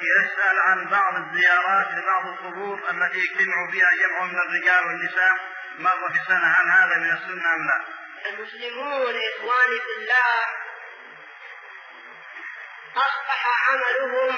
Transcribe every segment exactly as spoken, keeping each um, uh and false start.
يسأل عن بعض الزيارات لبعض القبور التي يجتمع فيها جمع من الرجال والنساء مرة في السنة، هل هذا من السنة أم لا؟ المسلمون إخواني في الله أصبح عملهم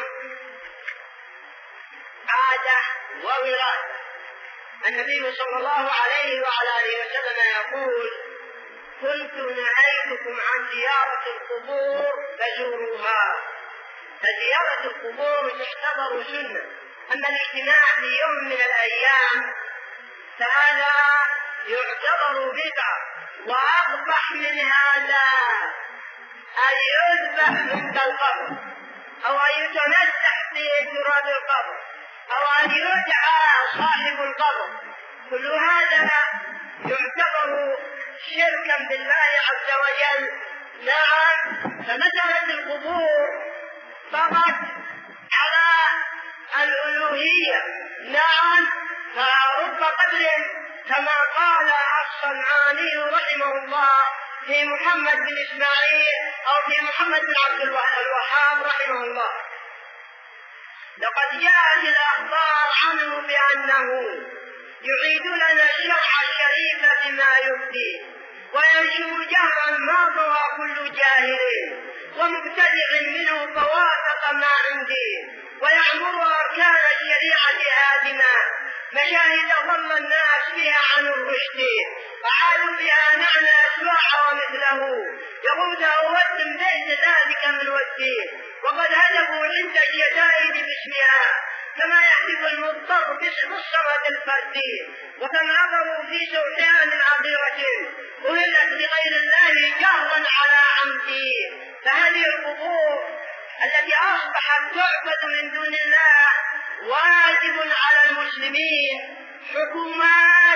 عادة ووراثة. النبي صلى الله عليه وعلى آله وسلم يقول: كنت نهيتكم عن زيارة القبور فزوروها. فزيارة القبور تعتبر سنة، أما الاجتماع في يوم من الأيام فهذا يعتبر بدعة. وأقبح من هذا أن يذبح عند القبر، أو أن يتمسح في تراب القبر، أو أن يدعى صاحب القبر. كل هذا يعتبر شركا بالله عز وجل. نعم، فمسألة القبور فقط على الألوهية. نعم، فرب قبر كما قال الصنعاني رحمه الله في محمد بن إسماعيل أو في محمد بن عبد الوهاب رحمه الله: لقد جاءت الأخبار عنه بأنه يعيد لنا الشرع الشريف بما يفتي، وينشر جهرا ما ضوى كل جاهل، ومبتدع منه فوافق ما عندي، ويعمر أركان الشريعة هادما، مشاهد ضل الناس بها عن الرشد، وعادوا بها معنى أسواع ومثله، يقول أود بئس ذلك من ودي، وقد هدفوا عند الشدائد باسمها، كما يحدث المضطر بالصمت الفردي، وكم عبروا في سوتان عبيرة أهلت لغير الله جهرا على عمدي. فهذه القبور التي أصبحت تعبد من دون الله واجب على المسلمين حكومات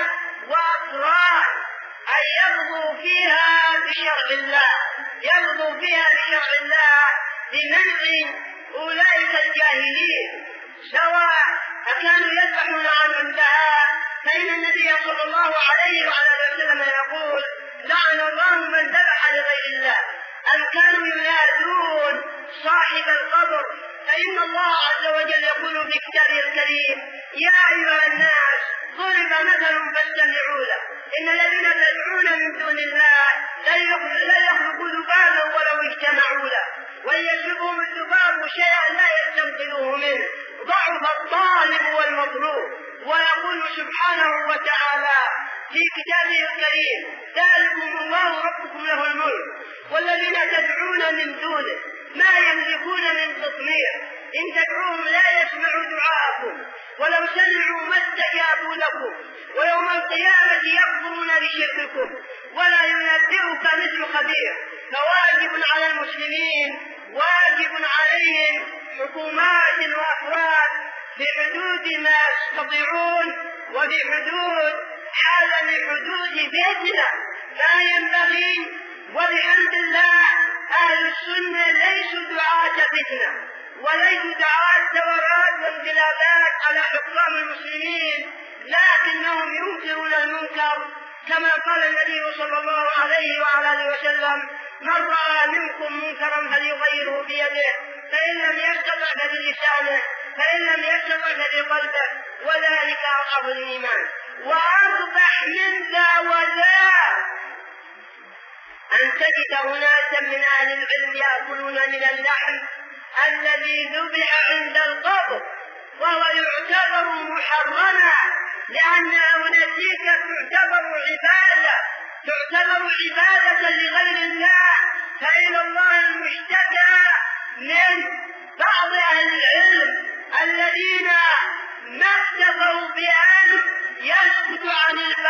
وأفراد أن يرضوا فيها بشرع الله، يرضوا فيها بشرع الله بمنع أولئك الجاهلين، سواء أكانوا يذبحون عن عندها، فإن النبي صلى الله عليه وعلى وسلم يقول: لعن الله من ذبح لغير الله. أم كانوا ينادون صاحب القبر، فإن الله عز وجل يقول في كتابه الكريم: يا أيها الناس ضرب مثل فاستمعوا له، إن الذين تدعون من دون الله لا يخلقوا ذبابا ولو اجتمعوا له، وإن يسلبهم الذباب شيئا لا يستنقذوه منه، ضعف الطالب والمطلوب. ويقول سبحانه وتعالى في كتابه الكريم: ذلكم الله ربكم له الملك والذين تدعون من دونه ما يملكون من تطمير، إن تدعوهم لا يسمعوا دعاءكم ولو سمعوا ما استجابوا لكم، ويوم القيامة يكفرون بشرككم ولا ينبئك مثل خبير. فواجب على المسلمين، واجب عليهم حكومات وأفراد في حدود ما يستطيعون وفي حدود عالم حدود بيتنا ما ينبغي. وبحمد الله أهل السنة ليسوا دعاة فتنة وليسوا دعاة ثورات وانقلابات على حكام المسلمين، لكنهم ينكرون المنكر كما قال النبي صلى الله عليه وعلى اله وسلم: من رأى منكم منكرا فليغيره بيده، فإن لم يستطع فبلسانه، فإن لم يستطع فبقلبه، وذلك أضعف الإيمان. وأقبح من ذا وذا أن تجد أناسا من أهل العلم يأكلون من اللحم الذي ذبح عند القبر وهو يعتبر محرما، لأنه نسيك تعتبر عبادة تعتبر عبادة لغير الله. فإلى الله المشتكى من بعض أهل العلم الذين ما اكتفوا بأن يسكتوا عن الباب